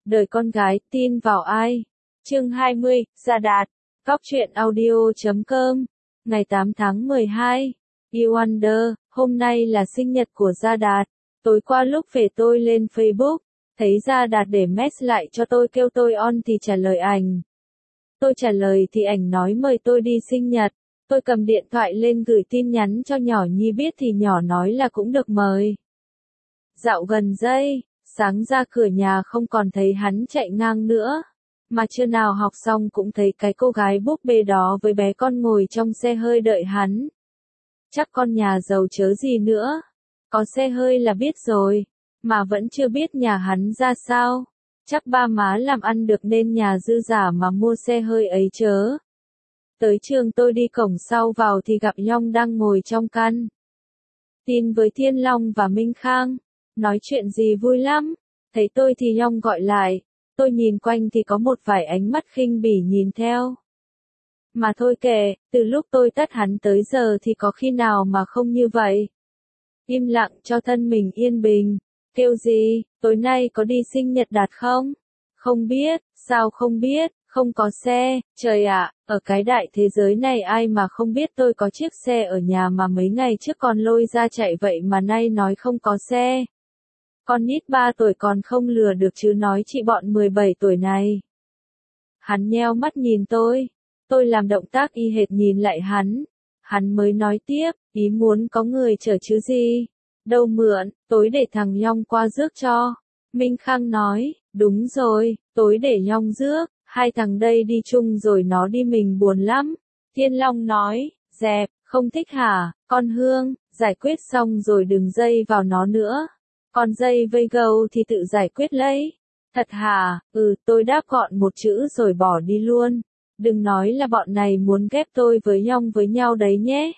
Đời con gái, tin vào ai? Chương 20, Gia Đạt. Góc truyện audio.com. Ngày 8 tháng 12. You Wonder, hôm nay là sinh nhật của Gia Đạt. Tối qua lúc về tôi lên Facebook, thấy Gia Đạt để mess lại cho tôi kêu tôi on thì trả lời ảnh. Tôi trả lời thì ảnh nói mời tôi đi sinh nhật. Tôi cầm điện thoại lên gửi tin nhắn cho nhỏ Nhi biết thì nhỏ nói là cũng được mời. Dạo gần đây, sáng ra cửa nhà không còn thấy hắn chạy ngang nữa. Mà chưa nào học xong cũng thấy cái cô gái búp bê đó với bé con ngồi trong xe hơi đợi hắn. Chắc con nhà giàu chớ gì nữa. Có xe hơi là biết rồi, mà vẫn chưa biết nhà hắn ra sao. Chắc ba má làm ăn được nên nhà dư giả mà mua xe hơi ấy chớ. Tới trường tôi đi cổng sau vào thì gặp Nhong đang ngồi trong căn tin với Thiên Long và Minh Khang. Nói chuyện gì vui lắm. Thấy tôi thì Nhong gọi lại. Tôi nhìn quanh thì có một vài ánh mắt khinh bỉ nhìn theo. Mà thôi kệ, từ lúc tôi tắt hắn tới giờ thì có khi nào mà không như vậy. Im lặng cho thân mình yên bình. Kêu gì, tối nay có đi sinh nhật Đạt không? Không biết, sao không biết, không có xe, trời ạ, ở cái đại thế giới này ai mà không biết tôi có chiếc xe ở nhà mà mấy ngày trước còn lôi ra chạy vậy mà nay nói không có xe. Con nít 3 tuổi còn không lừa được chứ nói chị bọn 17 tuổi này. Hắn nheo mắt nhìn tôi làm động tác y hệt nhìn lại hắn. Hắn mới nói tiếp, ý muốn có người chở chứ gì. Đâu mượn, tối để thằng Nhong qua rước cho. Minh Khang nói, đúng rồi, tối để Nhong rước, hai thằng đây đi chung rồi nó đi mình buồn lắm. Thiên Long nói, dẹp, không thích hả, con Hương, giải quyết xong rồi đừng dây vào nó nữa. Còn dây vây gâu thì tự giải quyết lấy. Thật hả, tôi đáp gọn một chữ rồi bỏ đi luôn. Đừng nói là bọn này muốn ghép tôi với Nhong với nhau đấy nhé.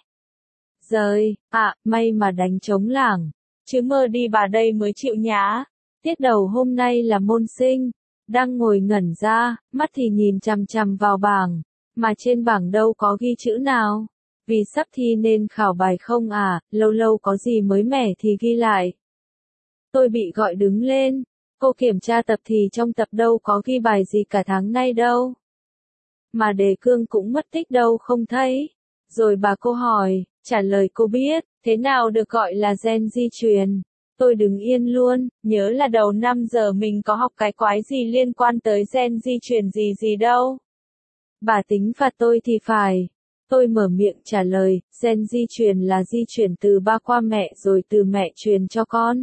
Giời, may mà đánh trống lảng. Chứ mơ đi bà đây mới chịu nhá. Tiết đầu hôm nay là môn sinh. Đang ngồi ngẩn ra, mắt thì nhìn chằm chằm vào bảng. Mà trên bảng đâu có ghi chữ nào. Vì sắp thi nên khảo bài không lâu lâu có gì mới mẻ thì ghi lại. Tôi bị gọi đứng lên. Cô kiểm tra tập thì trong tập đâu có ghi bài gì cả tháng nay đâu. Mà đề cương cũng mất tích đâu không thấy. Rồi bà cô hỏi, trả lời cô biết, thế nào được gọi là gen di truyền. Tôi đứng yên luôn, nhớ là đầu năm giờ mình có học cái quái gì liên quan tới gen di truyền gì đâu. Bà tính phạt tôi thì phải. Tôi mở miệng trả lời, gen di truyền là di truyền từ ba qua mẹ rồi từ mẹ truyền cho con.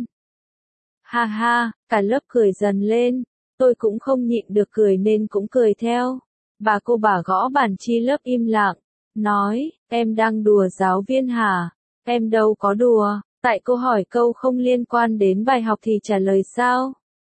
Ha ha, cả lớp cười dần lên. Tôi cũng không nhịn được cười nên cũng cười theo. Bà cô gõ bàn chi lớp im lặng. Nói, em đang đùa giáo viên hả? Em đâu có đùa, tại cô hỏi câu không liên quan đến bài học thì trả lời sao?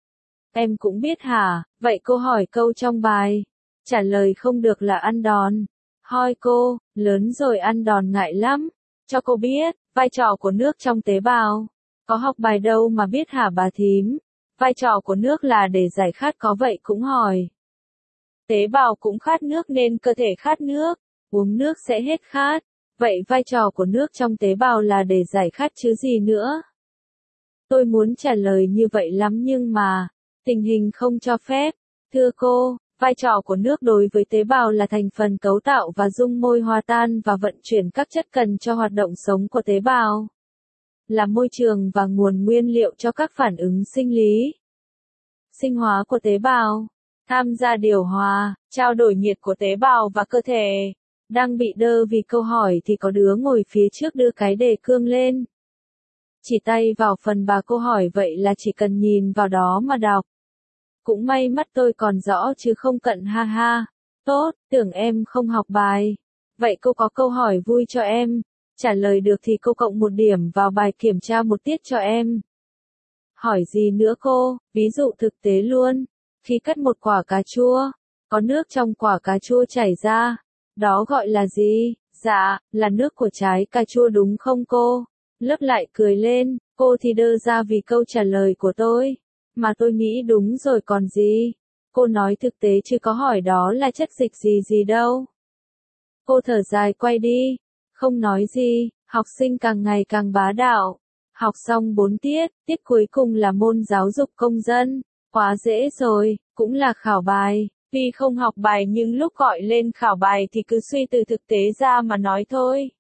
Em cũng biết hả, vậy cô hỏi câu trong bài. Trả lời không được là ăn đòn. Hoi cô, lớn rồi ăn đòn ngại lắm. Cho cô biết, vai trò của nước trong tế bào. Có học bài đâu mà biết hả bà thím? Vai trò của nước là để giải khát có vậy cũng hỏi. Tế bào cũng khát nước nên cơ thể khát nước. Uống nước sẽ hết khát. Vậy vai trò của nước trong tế bào là để giải khát chứ gì nữa? Tôi muốn trả lời như vậy lắm nhưng mà, tình hình không cho phép. Thưa cô, vai trò của nước đối với tế bào là thành phần cấu tạo và dung môi hòa tan và vận chuyển các chất cần cho hoạt động sống của tế bào. Là môi trường và nguồn nguyên liệu cho các phản ứng sinh lý. Sinh hóa của tế bào. Tham gia điều hòa, trao đổi nhiệt của tế bào và cơ thể. Đang bị đơ vì câu hỏi thì có đứa ngồi phía trước đưa cái đề cương lên. Chỉ tay vào phần bà cô hỏi vậy là chỉ cần nhìn vào đó mà đọc. Cũng may mắt tôi còn rõ chứ không cận ha ha. Tốt, tưởng em không học bài. Vậy cô có câu hỏi vui cho em. Trả lời được thì cô cộng 1 điểm vào bài kiểm tra một tiết cho em. Hỏi gì nữa cô, ví dụ thực tế luôn. Khi cắt một quả cà chua, có nước trong quả cà chua chảy ra. Đó gọi là gì? Dạ, là nước của trái cà chua đúng không cô? Lớp lại cười lên, cô thì đơ ra vì câu trả lời của tôi. Mà tôi nghĩ đúng rồi còn gì. Cô nói thực tế chứ có hỏi đó là chất dịch gì đâu. Cô thở dài quay đi. Không nói gì, học sinh càng ngày càng bá đạo. Học xong 4 tiết, tiết cuối cùng là môn giáo dục công dân. Quá dễ rồi, cũng là khảo bài. Tuy không học bài nhưng lúc gọi lên khảo bài thì cứ suy từ thực tế ra mà nói thôi.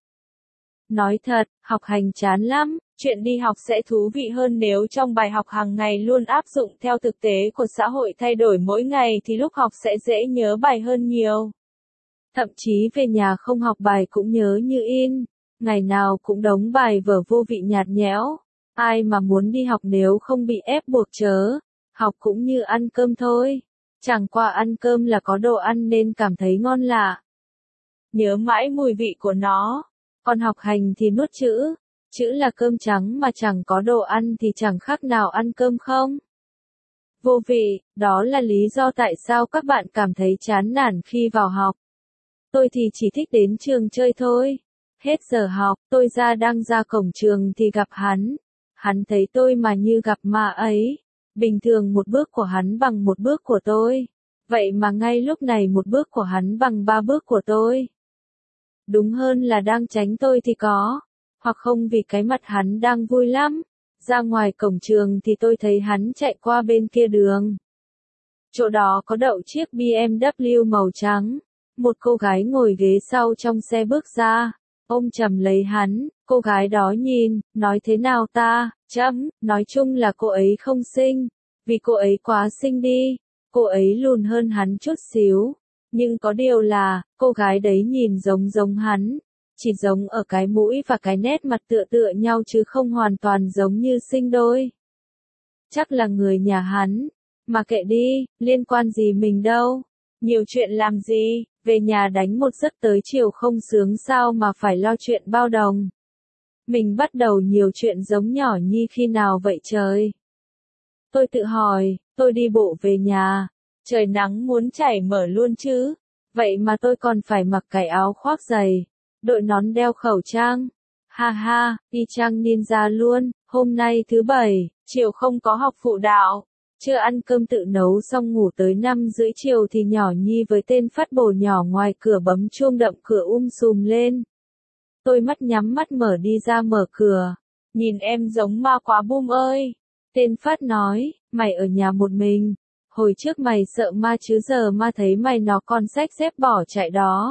Nói thật, học hành chán lắm, chuyện đi học sẽ thú vị hơn nếu trong bài học hàng ngày luôn áp dụng theo thực tế của xã hội thay đổi mỗi ngày thì lúc học sẽ dễ nhớ bài hơn nhiều. Thậm chí về nhà không học bài cũng nhớ như in, ngày nào cũng đống bài vở vô vị nhạt nhẽo. Ai mà muốn đi học nếu không bị ép buộc chớ, học cũng như ăn cơm thôi. Chẳng qua ăn cơm là có đồ ăn nên cảm thấy ngon lạ. Nhớ mãi mùi vị của nó. Còn học hành thì nuốt chữ. Chữ là cơm trắng mà chẳng có đồ ăn thì chẳng khác nào ăn cơm không. Vô vị, đó là lý do tại sao các bạn cảm thấy chán nản khi vào học. Tôi thì chỉ thích đến trường chơi thôi. Hết giờ học, tôi đang ra cổng trường thì gặp hắn. Hắn thấy tôi mà như gặp ma ấy. Bình thường một bước của hắn bằng một bước của tôi. Vậy mà ngay lúc này một bước của hắn bằng 3 bước của tôi. Đúng hơn là đang tránh tôi thì có. Hoặc không vì cái mặt hắn đang vui lắm. Ra ngoài cổng trường thì tôi thấy hắn chạy qua bên kia đường. Chỗ đó có đậu chiếc BMW màu trắng. Một cô gái ngồi ghế sau trong xe bước ra. Ôm chầm lấy hắn, cô gái đó nhìn, nói thế nào ta, nói chung là cô ấy không xinh. Vì cô ấy quá xinh đi. Cô ấy lùn hơn hắn chút xíu. Nhưng có điều là, cô gái đấy nhìn giống hắn. Chỉ giống ở cái mũi và cái nét mặt tựa nhau chứ không hoàn toàn giống như sinh đôi. Chắc là người nhà hắn. Mà kệ đi, liên quan gì mình đâu. Nhiều chuyện làm gì, về nhà đánh một giấc tới chiều không sướng sao mà phải lo chuyện bao đồng. Mình bắt đầu nhiều chuyện giống nhỏ Nhi khi nào vậy trời? Tôi tự hỏi, tôi đi bộ về nhà. Trời nắng muốn chảy mở luôn chứ. Vậy mà tôi còn phải mặc cái áo khoác dày. Đội nón đeo khẩu trang. Ha ha, y chang ninja luôn. Hôm nay thứ Bảy, chiều không có học phụ đạo. Chưa ăn cơm tự nấu xong ngủ tới 5:30 chiều thì nhỏ Nhi với tên phát bồ nhỏ ngoài cửa bấm chuông đậm cửa sùm lên. Tôi mắt nhắm mắt mở đi ra mở cửa. Nhìn em giống ma quá Bum ơi. Tên phát nói, mày ở nhà một mình. Hồi trước mày sợ ma chứ giờ ma thấy mày nó còn xách xếp bỏ chạy đó.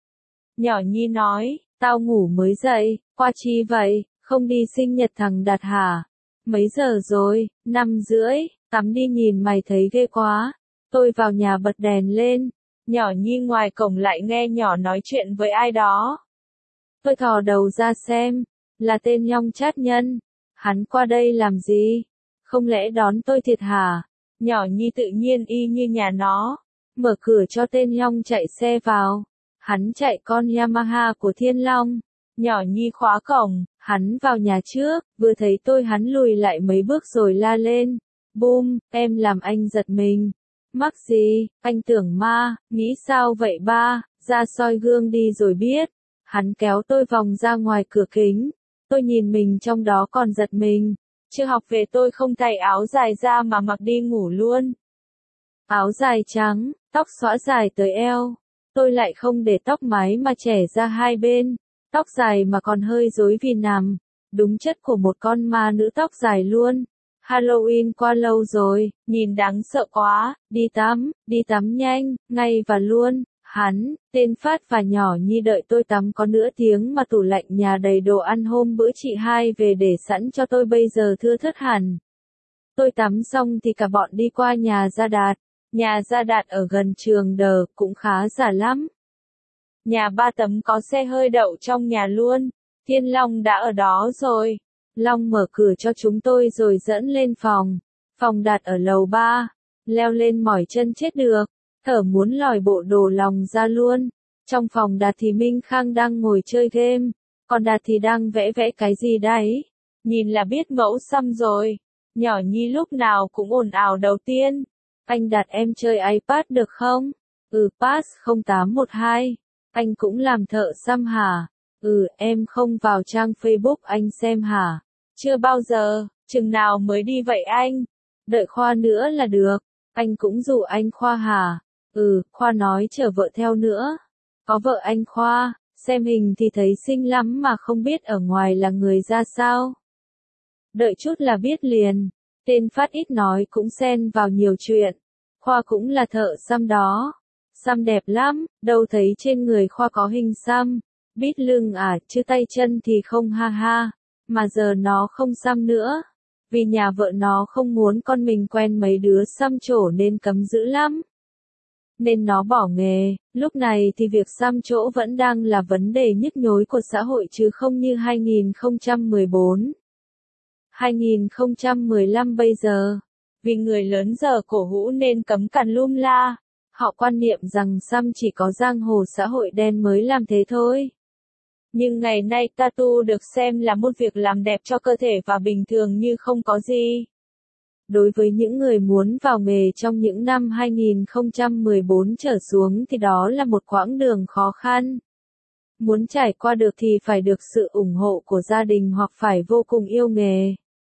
Nhỏ Nhi nói, tao ngủ mới dậy, qua chi vậy, không đi sinh nhật thằng Đạt hả? Mấy giờ rồi? 5:30, tắm đi nhìn mày thấy ghê quá. Tôi vào nhà bật đèn lên. Nhỏ Nhi ngoài cổng lại nghe nhỏ nói chuyện với ai đó. Tôi thò đầu ra xem, là tên Nhong Chát Nhân. Hắn qua đây làm gì? Không lẽ đón tôi thiệt hả? Nhỏ Nhi tự nhiên y như nhà nó. Mở cửa cho tên Nhong chạy xe vào. Hắn chạy con Yamaha của Thiên Long. Nhỏ Nhi khóa cổng, hắn vào nhà trước, vừa thấy tôi hắn lùi lại mấy bước rồi la lên. Bum, em làm anh giật mình. Mắc gì, anh tưởng ma, nghĩ sao vậy ba, ra soi gương đi rồi biết. Hắn kéo tôi vòng ra ngoài cửa kính. Tôi nhìn mình trong đó còn giật mình. Chưa học về tôi không thay áo dài ra mà mặc đi ngủ luôn. Áo dài trắng, tóc xõa dài tới eo. Tôi lại không để tóc mái mà chẻ ra hai bên. Tóc dài mà còn hơi rối vì nằm. Đúng chất của một con ma nữ tóc dài luôn. Halloween qua lâu rồi, nhìn đáng sợ quá. Đi tắm nhanh, ngay và luôn. Hắn, tên Phát và nhỏ Nhi đợi tôi tắm có nửa tiếng mà tủ lạnh nhà đầy đồ ăn hôm bữa chị hai về để sẵn cho tôi bây giờ thưa thớt hẳn. Tôi tắm xong thì cả bọn đi qua nhà Gia Đạt. Nhà Gia Đạt ở gần trường Đờ, cũng khá giả lắm. Nhà 3 tấm có xe hơi đậu trong nhà luôn. Thiên Long đã ở đó rồi. Long mở cửa cho chúng tôi rồi dẫn lên phòng. Phòng Đạt ở lầu 3. Leo lên mỏi chân chết được. Thở muốn lòi bộ đồ lòng ra luôn. Trong phòng Đạt thì Minh Khang đang ngồi chơi game. Còn Đạt thì đang vẽ cái gì đấy. Nhìn là biết mẫu xăm rồi. Nhỏ Nhi lúc nào cũng ồn ào đầu tiên. Anh Đạt em chơi iPad được không? Pass 0812. Anh cũng làm thợ xăm hả? Em không vào trang Facebook anh xem hả? Chưa bao giờ, chừng nào mới đi vậy anh? Đợi Khoa nữa là được. Anh cũng rủ anh Khoa hả? Khoa nói chở vợ theo nữa. Có vợ anh Khoa, xem hình thì thấy xinh lắm mà không biết ở ngoài là người ra sao. Đợi chút là biết liền. Tên phát ít nói cũng xen vào nhiều chuyện. Khoa cũng là thợ xăm đó. Xăm đẹp lắm, đâu thấy trên người Khoa có hình xăm. Bít lưng à, chứ tay chân thì không ha ha. Mà giờ nó không xăm nữa. Vì nhà vợ nó không muốn con mình quen mấy đứa xăm trổ nên cấm dữ lắm. Nên nó bỏ nghề, lúc này thì việc xăm chỗ vẫn đang là vấn đề nhức nhối của xã hội chứ không như 2014. 2015 bây giờ. Vì người lớn giờ cổ hũ nên cấm cằn lum la. Họ quan niệm rằng xăm chỉ có giang hồ xã hội đen mới làm thế thôi. Nhưng ngày nay tattoo được xem là một việc làm đẹp cho cơ thể và bình thường như không có gì. Đối với những người muốn vào nghề trong những năm 2014 trở xuống thì đó là một quãng đường khó khăn. Muốn trải qua được thì phải được sự ủng hộ của gia đình hoặc phải vô cùng yêu nghề.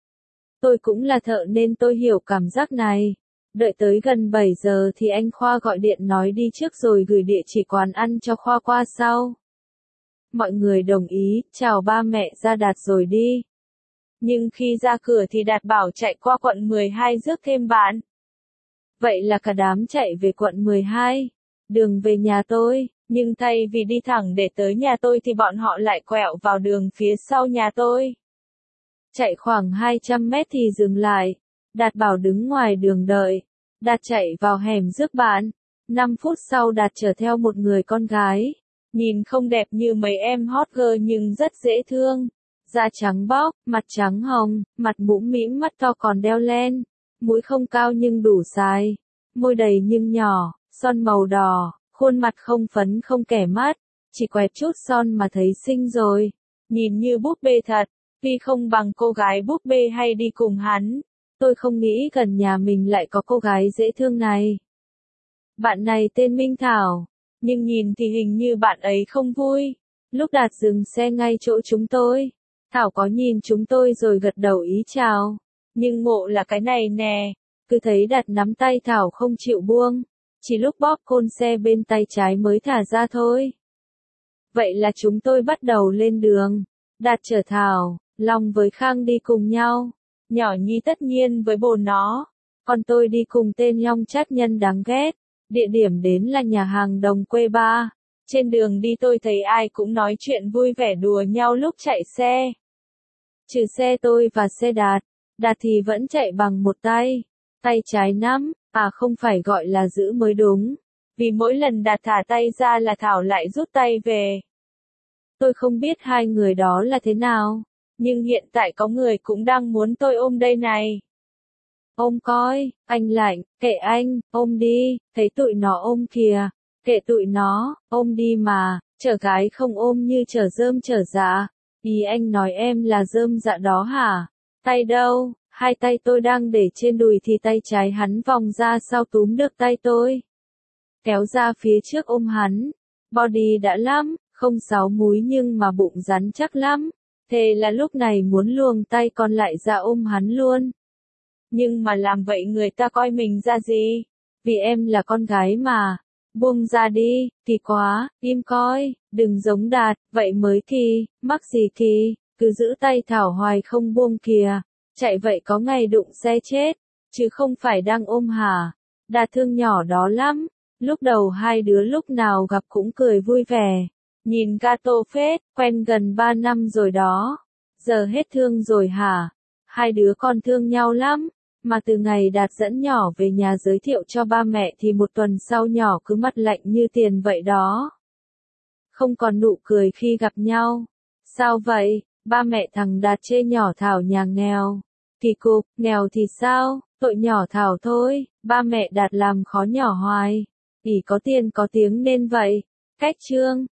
Tôi cũng là thợ nên tôi hiểu cảm giác này. Đợi tới gần 7 giờ thì anh Khoa gọi điện nói đi trước rồi gửi địa chỉ quán ăn cho Khoa qua sau. Mọi người đồng ý, chào ba mẹ ra Đạt rồi đi. Nhưng khi ra cửa thì Đạt bảo chạy qua quận 12 rước thêm bạn. Vậy là cả đám chạy về quận 12, đường về nhà tôi, nhưng thay vì đi thẳng để tới nhà tôi thì bọn họ lại quẹo vào đường phía sau nhà tôi. Chạy khoảng 200 mét thì dừng lại, Đạt bảo đứng ngoài đường đợi. Đạt chạy vào hẻm rước bạn. 5 phút sau Đạt chở theo một người con gái. Nhìn không đẹp như mấy em hot girl nhưng rất dễ thương. Da trắng bóc, mặt trắng hồng, mặt mũm mĩm mắt to còn đeo len. Mũi không cao nhưng đủ dài. Môi đầy nhưng nhỏ, son màu đỏ, khuôn mặt không phấn không kẻ mắt. Chỉ quẹt chút son mà thấy xinh rồi. Nhìn như búp bê thật, tuy không bằng cô gái búp bê hay đi cùng hắn. Tôi không nghĩ gần nhà mình lại có cô gái dễ thương này. Bạn này tên Minh Thảo, nhưng nhìn thì hình như bạn ấy không vui. Lúc Đạt dừng xe ngay chỗ chúng tôi, Thảo có nhìn chúng tôi rồi gật đầu ý chào. Nhưng ngộ là cái này nè, cứ thấy Đạt nắm tay Thảo không chịu buông, chỉ lúc bóp côn xe bên tay trái mới thả ra thôi. Vậy là chúng tôi bắt đầu lên đường. Đạt chở Thảo, Long với Khang đi cùng nhau. Nhỏ Nhi tất nhiên với bồ nó. Còn tôi đi cùng tên Long Trát Nhân đáng ghét. Địa điểm đến là nhà hàng đồng quê ba. Trên đường đi tôi thấy ai cũng nói chuyện vui vẻ đùa nhau lúc chạy xe. Trừ xe tôi và xe Đạt. Đạt thì vẫn chạy bằng một tay. Tay trái nắm, không phải gọi là giữ mới đúng. Vì mỗi lần Đạt thả tay ra là Thảo lại rút tay về. Tôi không biết hai người đó là thế nào. Nhưng hiện tại có người cũng đang muốn tôi ôm đây này. Ôm coi, anh lạnh, kệ anh, ôm đi, thấy tụi nó ôm kìa, kệ tụi nó, ôm đi mà, chở gái không ôm như chở rơm chở dạ. Ý anh nói em là rơm dạ đó hả? Tay đâu? Hai tay tôi đang để trên đùi thì tay trái hắn vòng ra sau túm được tay tôi. Kéo ra phía trước ôm hắn. Body đã lắm, không 6 múi nhưng mà bụng rắn chắc lắm. Thế là lúc này muốn luồng tay còn lại ra ôm hắn luôn. Nhưng mà làm vậy người ta coi mình ra gì? Vì em là con gái mà. Buông ra đi, kỳ quá, im coi, đừng giống Đạt, vậy mới kỳ, mắc gì kỳ, cứ giữ tay Thảo hoài không buông kìa. Chạy vậy có ngày đụng xe chết, chứ không phải đang ôm hả? Đạt thương nhỏ đó lắm. Lúc đầu hai đứa lúc nào gặp cũng cười vui vẻ. Nhìn gato phết, quen gần 3 năm rồi đó. Giờ hết thương rồi hả? Hai đứa con thương nhau lắm. Mà từ ngày Đạt dẫn nhỏ về nhà giới thiệu cho ba mẹ thì một tuần sau nhỏ cứ mặt lạnh như tiền vậy đó. Không còn nụ cười khi gặp nhau. Sao vậy? Ba mẹ thằng Đạt chê nhỏ Thảo nhà nghèo. Kỳ cục, nghèo thì sao? Tội nhỏ Thảo thôi. Ba mẹ Đạt làm khó nhỏ hoài. Ỷ có tiền có tiếng nên vậy. Cách chương.